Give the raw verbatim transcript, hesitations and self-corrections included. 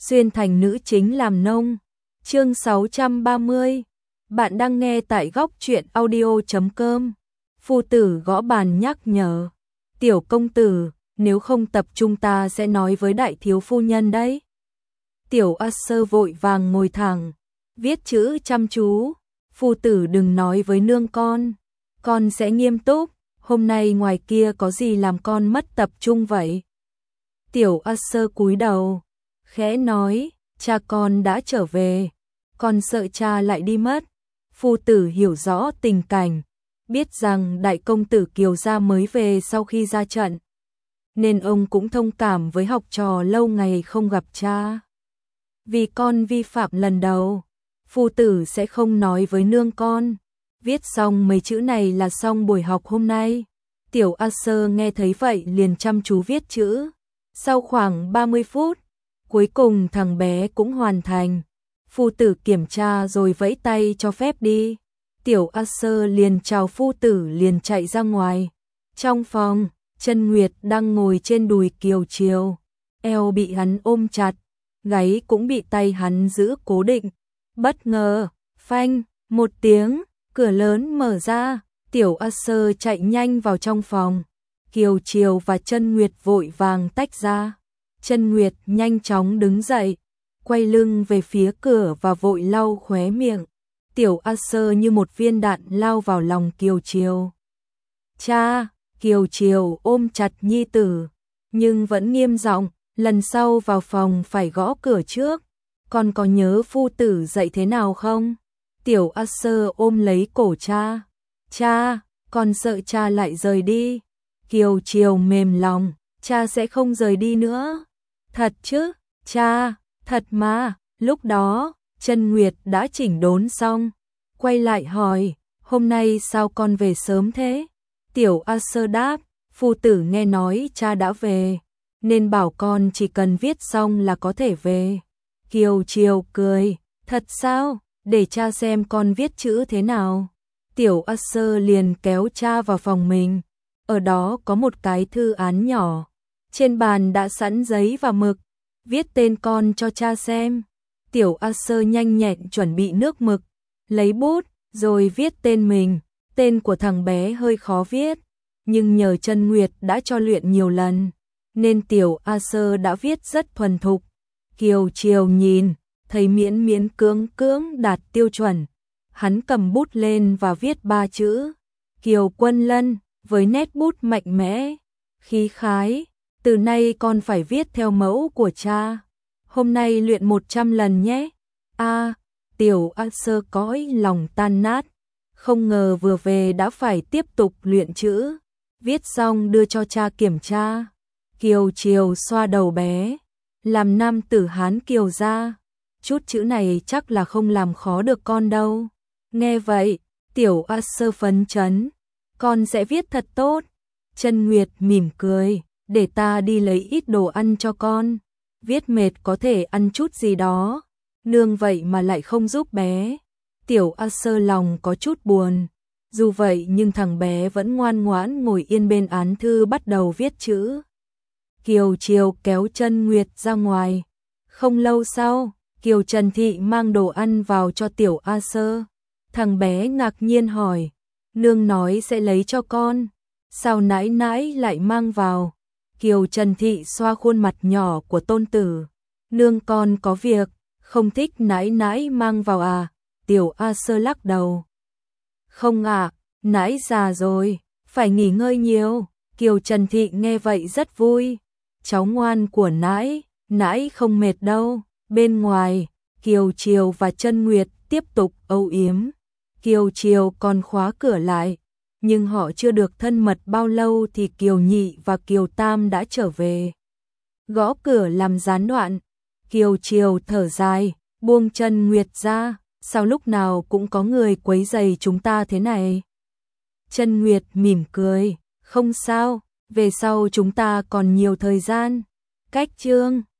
xuyên thành nữ chính làm nông. Chương sáu trăm ba mươi. Bạn đang nghe tại góc truyện audio chấm com. Phu tử gõ bàn nhắc nhở. Tiểu công tử, nếu không tập trung ta sẽ nói với đại thiếu phu nhân đấy. Tiểu A Sơ vội vàng ngồi thẳng, viết chữ chăm chú. Phu tử đừng nói với nương con, con sẽ nghiêm túc. Hôm nay ngoài kia có gì làm con mất tập trung vậy? Tiểu A Sơ cúi đầu, khẽ nói, cha con đã trở về, con sợ cha lại đi mất. Phu tử hiểu rõ tình cảnh, biết rằng đại công tử Kiều gia mới về sau khi ra trận, nên ông cũng thông cảm với học trò lâu ngày không gặp cha. Vì con vi phạm lần đầu, phu tử sẽ không nói với nương con. Viết xong mấy chữ này là xong buổi học hôm nay. Tiểu A Sơ nghe thấy vậy liền chăm chú viết chữ. Sau khoảng ba mươi phút, cuối cùng thằng bé cũng hoàn thành. Phu tử kiểm tra rồi vẫy tay cho phép đi. Tiểu A Sơ liền chào phu tử liền chạy ra ngoài. Trong phòng, Chân Nguyệt đang ngồi trên đùi Kiều Chiều, eo bị hắn ôm chặt, gáy cũng bị tay hắn giữ cố định. Bất ngờ, phanh, một tiếng, cửa lớn mở ra, Tiểu A Sơ chạy nhanh vào trong phòng. Kiều Chiều và Chân Nguyệt vội vàng tách ra. Chân Nguyệt nhanh chóng đứng dậy, quay lưng về phía cửa và vội lau khóe miệng. Tiểu A Sơ như một viên đạn lao vào lòng Kiều Chiều. Cha! Kiều Chiều ôm chặt nhi tử, nhưng vẫn nghiêm giọng, lần sau vào phòng phải gõ cửa trước. Con có nhớ phu tử dạy thế nào không? Tiểu A Sơ ôm lấy cổ cha. Cha, con sợ cha lại rời đi. Kiều Chiều mềm lòng, cha sẽ không rời đi nữa. Thật chứ, cha, thật mà. Lúc đó, Chân Nguyệt đã chỉnh đốn xong, quay lại hỏi, hôm nay sao con về sớm thế? Tiểu A Sơ đáp, phu tử nghe nói cha đã về, nên bảo con chỉ cần viết xong là có thể về. Kiều Chiều cười, thật sao? Để cha xem con viết chữ thế nào. Tiểu A Sơ liền kéo cha vào phòng mình. Ở đó có một cái thư án nhỏ. Trên bàn đã sẵn giấy và mực. Viết tên con cho cha xem. Tiểu A Sơ nhanh nhẹn chuẩn bị nước mực, lấy bút, rồi viết tên mình. Tên của thằng bé hơi khó viết, nhưng nhờ Chân Nguyệt đã cho luyện nhiều lần, nên Tiểu A Sơ đã viết rất thuần thục. Kiều Chiều nhìn, thấy miễn miễn cưỡng cưỡng đạt tiêu chuẩn. Hắn cầm bút lên và viết ba chữ, Kiều Quân Lân, với nét bút mạnh mẽ, khí khái. Từ nay con phải viết theo mẫu của cha. Hôm nay luyện một trăm lần nhé. A, à, Tiểu A Sơ cõi lòng tan nát. Không ngờ vừa về đã phải tiếp tục luyện chữ. Viết xong đưa cho cha kiểm tra. Kiều Chiều xoa đầu bé. Làm nam tử Hán Kiều gia, chút chữ này chắc là không làm khó được con đâu. Nghe vậy, Tiểu A Sơ phấn chấn. Con sẽ viết thật tốt. Chân Nguyệt mỉm cười, để ta đi lấy ít đồ ăn cho con. Viết mệt có thể ăn chút gì đó. Nương vậy mà lại không giúp bé. Tiểu A Sơ lòng có chút buồn. Dù vậy nhưng thằng bé vẫn ngoan ngoãn ngồi yên bên án thư bắt đầu viết chữ. Kiều Chiều kéo Chân Nguyệt ra ngoài. Không lâu sau, Kiều Trần Thị mang đồ ăn vào cho Tiểu A Sơ. Thằng bé ngạc nhiên hỏi, nương nói sẽ lấy cho con, sao nãi nãi lại mang vào? Kiều Trần Thị xoa khuôn mặt nhỏ của tôn tử. Nương con có việc, không thích nãi nãi mang vào à? Tiểu A Sơ lắc đầu. Không ạ, à, nãi già rồi, phải nghỉ ngơi nhiều. Kiều Trần Thị nghe vậy rất vui. Cháu ngoan của nãi, nãi không mệt đâu. Bên ngoài, Kiều Chiều và Chân Nguyệt tiếp tục âu yếm. Kiều Chiều còn khóa cửa lại, nhưng họ chưa được thân mật bao lâu thì Kiều Nhị và Kiều Tam đã trở về. Gõ cửa làm gián đoạn. Kiều Chiều thở dài, buông Chân Nguyệt ra, sao lúc nào cũng có người quấy rầy chúng ta thế này? Chân Nguyệt mỉm cười, không sao, về sau chúng ta còn nhiều thời gian. Cách chương